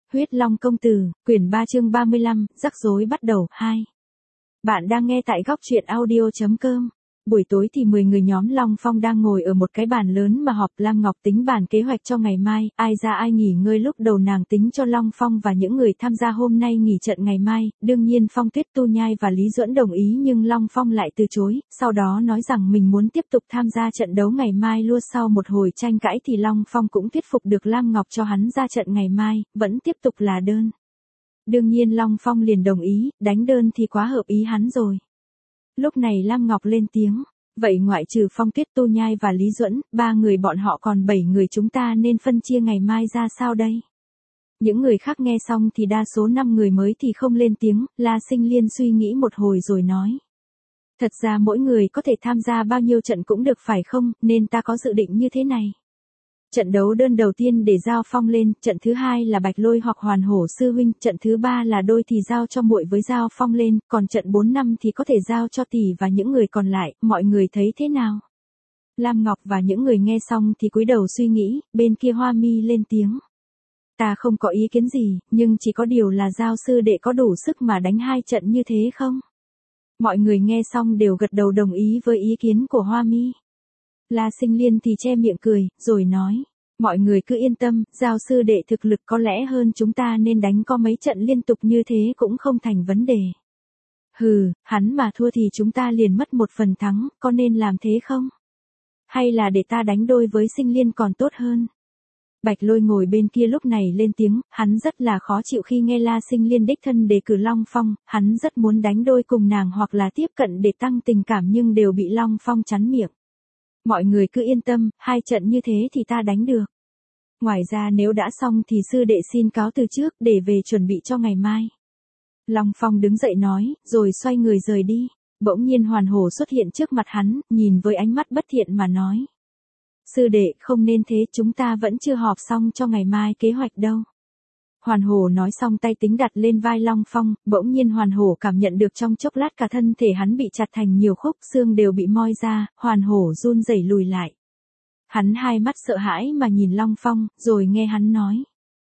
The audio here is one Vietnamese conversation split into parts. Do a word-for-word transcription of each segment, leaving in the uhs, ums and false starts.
Huyết Long Công Tử, quyển ba chương ba mươi lăm, rắc rối bắt đầu, hai. Bạn đang nghe tại góc truyện audio chấm com. Buổi tối thì mười người nhóm Long Phong đang ngồi ở một cái bàn lớn mà họp. Lam Ngọc tính bàn kế hoạch cho ngày mai, ai ra ai nghỉ ngơi. Lúc đầu nàng tính cho Long Phong và những người tham gia hôm nay nghỉ trận ngày mai, đương nhiên Phong Tuyết Tu Nhai và Lý Duẫn đồng ý nhưng Long Phong lại từ chối, sau đó nói rằng mình muốn tiếp tục tham gia trận đấu ngày mai luôn. Sau một hồi tranh cãi thì Long Phong cũng thuyết phục được Lam Ngọc cho hắn ra trận ngày mai, vẫn tiếp tục là đơn. Đương nhiên Long Phong liền đồng ý, đánh đơn thì quá hợp ý hắn rồi. Lúc này Lam Ngọc lên tiếng, vậy ngoại trừ Phong Tuyết Tu Nhai và Lý Duẫn, ba người bọn họ còn bảy người, chúng ta nên phân chia ngày mai ra sao đây? Những người khác nghe xong thì đa số năm người mới thì không lên tiếng. La Sinh Liên suy nghĩ một hồi rồi nói. Thật ra mỗi người có thể tham gia bao nhiêu trận cũng được phải không, nên ta có dự định như thế này. Trận đấu đơn đầu tiên để giao Phong lên, trận thứ hai là Bạch Lôi hoặc Hoàn Hổ sư huynh, trận thứ ba là đôi thì giao cho muội với giao Phong lên, còn trận bốn năm thì có thể giao cho tỷ và những người còn lại, mọi người thấy thế nào? Lam Ngọc và những người nghe xong thì cúi đầu suy nghĩ, bên kia Hoa Mi lên tiếng. Ta không có ý kiến gì, nhưng chỉ có điều là giao sư đệ có đủ sức mà đánh hai trận như thế không? Mọi người nghe xong đều gật đầu đồng ý với ý kiến của Hoa Mi. La Sinh Liên thì che miệng cười, rồi nói, mọi người cứ yên tâm, giao sư đệ thực lực có lẽ hơn chúng ta nên đánh có mấy trận liên tục như thế cũng không thành vấn đề. Hừ, hắn mà thua thì chúng ta liền mất một phần thắng, có nên làm thế không? Hay là để ta đánh đôi với Sinh Liên còn tốt hơn? Bạch Lôi ngồi bên kia lúc này lên tiếng, hắn rất là khó chịu khi nghe La Sinh Liên đích thân đề cử Long Phong, hắn rất muốn đánh đôi cùng nàng hoặc là tiếp cận để tăng tình cảm nhưng đều bị Long Phong chắn miệng. Mọi người cứ yên tâm, hai trận như thế thì ta đánh được. Ngoài ra nếu đã xong thì sư đệ xin cáo từ trước để về chuẩn bị cho ngày mai. Long Phong đứng dậy nói, rồi xoay người rời đi. Bỗng nhiên Hoàn Hổ xuất hiện trước mặt hắn, nhìn với ánh mắt bất thiện mà nói. Sư đệ, không nên thế, chúng ta vẫn chưa họp xong cho ngày mai kế hoạch đâu. Hoàn Hổ nói xong tay tính đặt lên vai Long Phong, bỗng nhiên Hoàn Hổ cảm nhận được trong chốc lát cả thân thể hắn bị chặt thành nhiều khúc, xương đều bị moi ra, Hoàn Hổ run rẩy lùi lại. Hắn hai mắt sợ hãi mà nhìn Long Phong, rồi nghe hắn nói.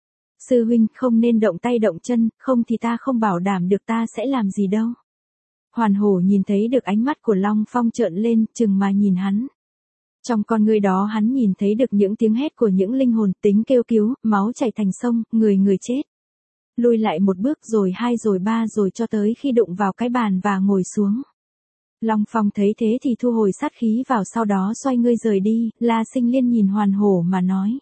Sư huynh không nên động tay động chân, không thì ta không bảo đảm được ta sẽ làm gì đâu. Hoàn Hổ nhìn thấy được ánh mắt của Long Phong trợn lên, chừng mà nhìn hắn. Trong con người đó hắn nhìn thấy được những tiếng hét của những linh hồn, tính kêu cứu, máu chảy thành sông, người người chết. Lùi lại một bước rồi hai rồi ba rồi cho tới khi đụng vào cái bàn và ngồi xuống. Long Phong thấy thế thì thu hồi sát khí vào, sau đó xoay người rời đi. La Sinh Liên nhìn Hoàn Hổ mà nói.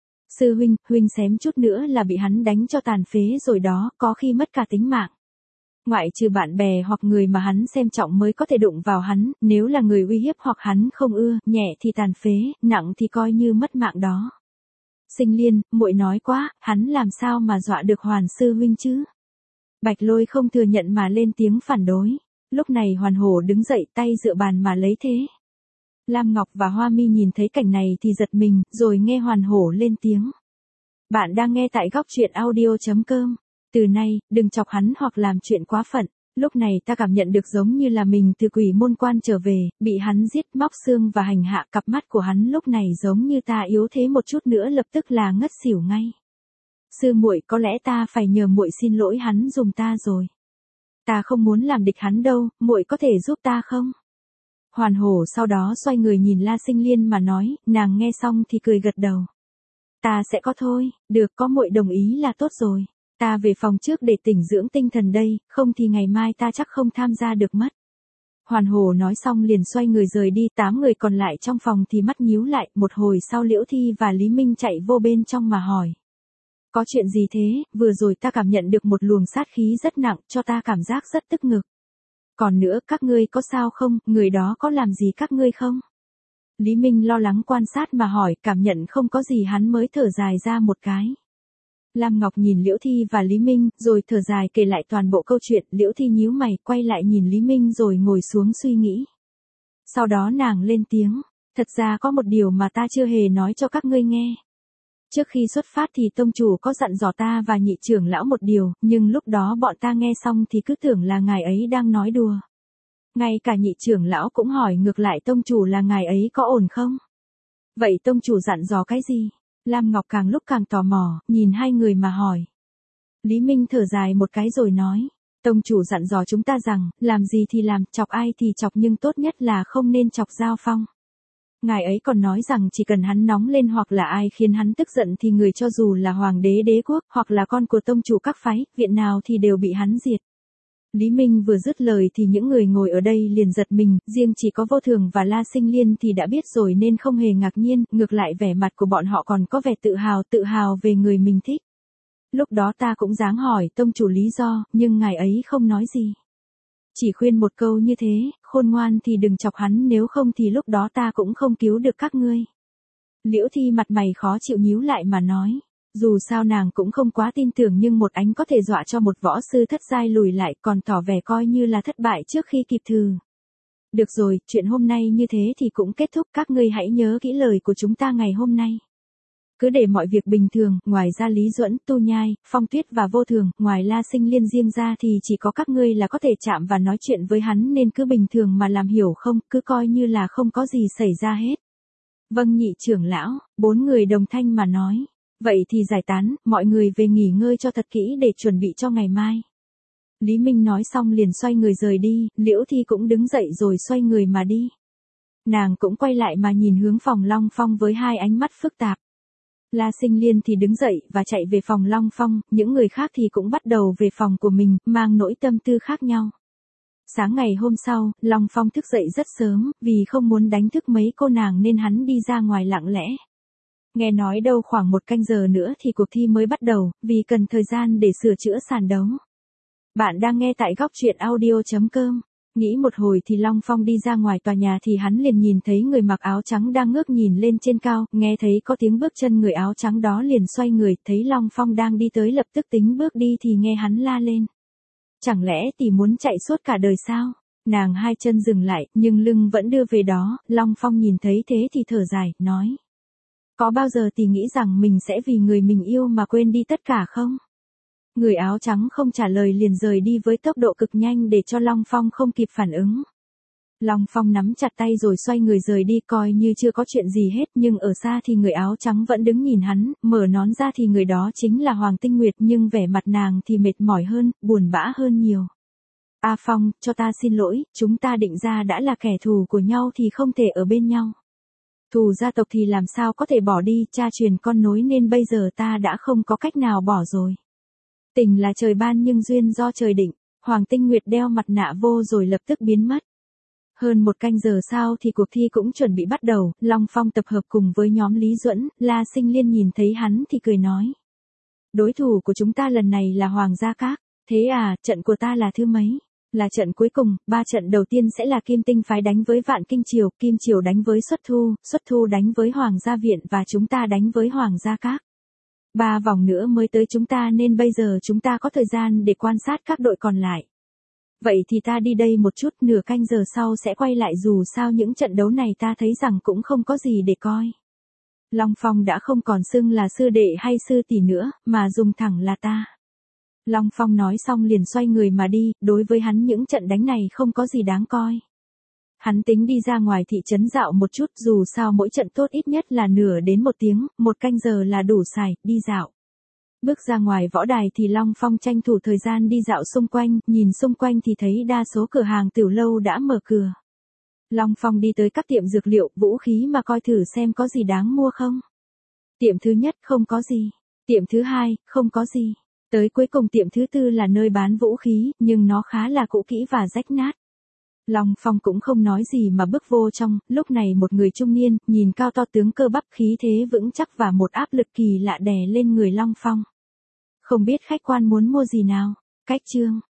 Sư huynh, huynh xém chút nữa là bị hắn đánh cho tàn phế rồi đó, có khi mất cả tính mạng. Ngoại trừ bạn bè hoặc người mà hắn xem trọng mới có thể đụng vào hắn, nếu là người uy hiếp hoặc hắn không ưa, nhẹ thì tàn phế, nặng thì coi như mất mạng đó. Sinh Liên, muội nói quá, hắn làm sao mà dọa được Hoàn sư huynh chứ? Bạch Lôi không thừa nhận mà lên tiếng phản đối. Lúc này Hoàn Hổ đứng dậy, tay dựa bàn mà lấy thế. Lam Ngọc và Hoa Mi nhìn thấy cảnh này thì giật mình, rồi nghe Hoàn Hổ lên tiếng. Bạn đang nghe tại góc truyện audio chấm com. Từ nay, đừng chọc hắn hoặc làm chuyện quá phận. Lúc này ta cảm nhận được giống như là mình từ quỷ môn quan trở về, bị hắn giết móc xương và hành hạ. Cặp mắt của hắn lúc này giống như ta yếu thế một chút nữa lập tức là ngất xỉu ngay. Sư muội, có lẽ ta phải nhờ muội xin lỗi hắn giùm ta rồi. Ta không muốn làm địch hắn đâu, muội có thể giúp ta không? Hoàn Hổ sau đó xoay người nhìn La Sinh Liên mà nói, nàng nghe xong thì cười gật đầu. Ta sẽ có thôi, được, có muội đồng ý là tốt rồi. Ta về phòng trước để tỉnh dưỡng tinh thần đây, không thì ngày mai ta chắc không tham gia được mất. Hoàn Hổ nói xong liền xoay người rời đi. Tám người còn lại trong phòng thì mắt nhíu lại, một hồi sau Liễu Thi và Lý Minh chạy vô bên trong mà hỏi. Có chuyện gì thế, vừa rồi ta cảm nhận được một luồng sát khí rất nặng, cho ta cảm giác rất tức ngực. Còn nữa, các ngươi có sao không, người đó có làm gì các ngươi không? Lý Minh lo lắng quan sát mà hỏi, cảm nhận không có gì hắn mới thở dài ra một cái. Lam Ngọc nhìn Liễu Thi và Lý Minh, rồi thở dài kể lại toàn bộ câu chuyện. Liễu Thi nhíu mày, quay lại nhìn Lý Minh rồi ngồi xuống suy nghĩ. Sau đó nàng lên tiếng, thật ra có một điều mà ta chưa hề nói cho các ngươi nghe. Trước khi xuất phát thì tông chủ có dặn dò ta và nhị trưởng lão một điều, nhưng lúc đó bọn ta nghe xong thì cứ tưởng là ngài ấy đang nói đùa. Ngay cả nhị trưởng lão cũng hỏi ngược lại tông chủ là ngài ấy có ổn không? Vậy tông chủ dặn dò cái gì? Lam Ngọc càng lúc càng tò mò, nhìn hai người mà hỏi. Lý Minh thở dài một cái rồi nói. Tông chủ dặn dò chúng ta rằng, làm gì thì làm, chọc ai thì chọc nhưng tốt nhất là không nên chọc Giao Phong. Ngài ấy còn nói rằng chỉ cần hắn nóng lên hoặc là ai khiến hắn tức giận thì người cho dù là hoàng đế đế quốc hoặc là con của tông chủ các phái, viện nào thì đều bị hắn diệt. Lý Minh vừa dứt lời thì những người ngồi ở đây liền giật mình, riêng chỉ có Vô Thường và La Sinh Liên thì đã biết rồi nên không hề ngạc nhiên, ngược lại vẻ mặt của bọn họ còn có vẻ tự hào, tự hào về người mình thích. Lúc đó ta cũng dáng hỏi tông chủ lý do, nhưng ngài ấy không nói gì. Chỉ khuyên một câu như thế, khôn ngoan thì đừng chọc hắn nếu không thì lúc đó ta cũng không cứu được các ngươi. Liễu Thi mặt mày khó chịu nhíu lại mà nói. Dù sao nàng cũng không quá tin tưởng nhưng một ánh có thể dọa cho một võ sư thất giai lùi lại còn tỏ vẻ coi như là thất bại trước khi kịp thử. Được rồi, chuyện hôm nay như thế thì cũng kết thúc, các ngươi hãy nhớ kỹ lời của chúng ta ngày hôm nay. Cứ để mọi việc bình thường, ngoài ra Lý Duẫn, Tu Nhai, Phong Tuyết và Vô Thường, ngoài La Sinh Liên riêng ra thì chỉ có các ngươi là có thể chạm và nói chuyện với hắn nên cứ bình thường mà làm, hiểu không, cứ coi như là không có gì xảy ra hết. Vâng nhị trưởng lão, bốn người đồng thanh mà nói. Vậy thì giải tán, mọi người về nghỉ ngơi cho thật kỹ để chuẩn bị cho ngày mai. Lý Minh nói xong liền xoay người rời đi, Liễu Thi cũng đứng dậy rồi xoay người mà đi. Nàng cũng quay lại mà nhìn hướng phòng Long Phong với hai ánh mắt phức tạp. La Sinh Liên thì đứng dậy và chạy về phòng Long Phong, những người khác thì cũng bắt đầu về phòng của mình, mang nỗi tâm tư khác nhau. Sáng ngày hôm sau, Long Phong thức dậy rất sớm, vì không muốn đánh thức mấy cô nàng nên hắn đi ra ngoài lặng lẽ. Nghe nói đâu khoảng một canh giờ nữa thì cuộc thi mới bắt đầu, vì cần thời gian để sửa chữa sàn đấu. Bạn đang nghe tại góc truyện audio chấm com. Nghĩ một hồi thì Long Phong đi ra ngoài tòa nhà thì hắn liền nhìn thấy người mặc áo trắng đang ngước nhìn lên trên cao, nghe thấy có tiếng bước chân người áo trắng đó liền xoay người, thấy Long Phong đang đi tới lập tức tính bước đi thì nghe hắn la lên. Chẳng lẽ tỷ muốn chạy suốt cả đời sao? Nàng hai chân dừng lại, nhưng lưng vẫn đưa về đó, Long Phong nhìn thấy thế thì thở dài, nói. Có bao giờ tỷ nghĩ rằng mình sẽ vì người mình yêu mà quên đi tất cả không? Người áo trắng không trả lời liền rời đi với tốc độ cực nhanh để cho Long Phong không kịp phản ứng. Long Phong nắm chặt tay rồi xoay người rời đi coi như chưa có chuyện gì hết nhưng ở xa thì người áo trắng vẫn đứng nhìn hắn, mở nón ra thì người đó chính là Hoàng Tinh Nguyệt nhưng vẻ mặt nàng thì mệt mỏi hơn, buồn bã hơn nhiều. A Phong, cho ta xin lỗi, chúng ta định ra đã là kẻ thù của nhau thì không thể ở bên nhau. Thù gia tộc thì làm sao có thể bỏ đi, cha truyền con nối nên bây giờ ta đã không có cách nào bỏ rồi. Tình là trời ban nhưng duyên do trời định, Hoàng Tinh Nguyệt đeo mặt nạ vô rồi lập tức biến mất. Hơn một canh giờ sau thì cuộc thi cũng chuẩn bị bắt đầu, Long Phong tập hợp cùng với nhóm Lý Duẫn, La Sinh Liên nhìn thấy hắn thì cười nói. Đối thủ của chúng ta lần này là Hoàng Gia Các, thế à, trận của ta là thứ mấy? Là trận cuối cùng, ba trận đầu tiên sẽ là Kim Tinh phái đánh với Vạn Kinh Triều, Kim Triều đánh với Xuất Thu, Xuất Thu đánh với Hoàng Gia Viện và chúng ta đánh với Hoàng Gia Các. Ba vòng nữa mới tới chúng ta nên bây giờ chúng ta có thời gian để quan sát các đội còn lại. Vậy thì ta đi đây một chút, nửa canh giờ sau sẽ quay lại dù sao những trận đấu này ta thấy rằng cũng không có gì để coi. Long Phong đã không còn xưng là sư đệ hay sư tỷ nữa, mà dùng thẳng là ta. Long Phong nói xong liền xoay người mà đi, đối với hắn những trận đánh này không có gì đáng coi. Hắn tính đi ra ngoài thị trấn dạo một chút dù sao mỗi trận tốt ít nhất là nửa đến một tiếng, một canh giờ là đủ xài, đi dạo. Bước ra ngoài võ đài thì Long Phong tranh thủ thời gian đi dạo xung quanh, nhìn xung quanh thì thấy đa số cửa hàng tiểu lâu đã mở cửa. Long Phong đi tới các tiệm dược liệu, vũ khí mà coi thử xem có gì đáng mua không. Tiệm thứ nhất không có gì, tiệm thứ hai không có gì, tới cuối cùng tiệm thứ tư là nơi bán vũ khí, nhưng nó khá là cũ kỹ và rách nát. Long Phong cũng không nói gì mà bước vô trong, lúc này một người trung niên, nhìn cao to tướng cơ bắp khí thế vững chắc và một áp lực kỳ lạ đè lên người Long Phong. Không biết khách quan muốn mua gì nào? Cách chương.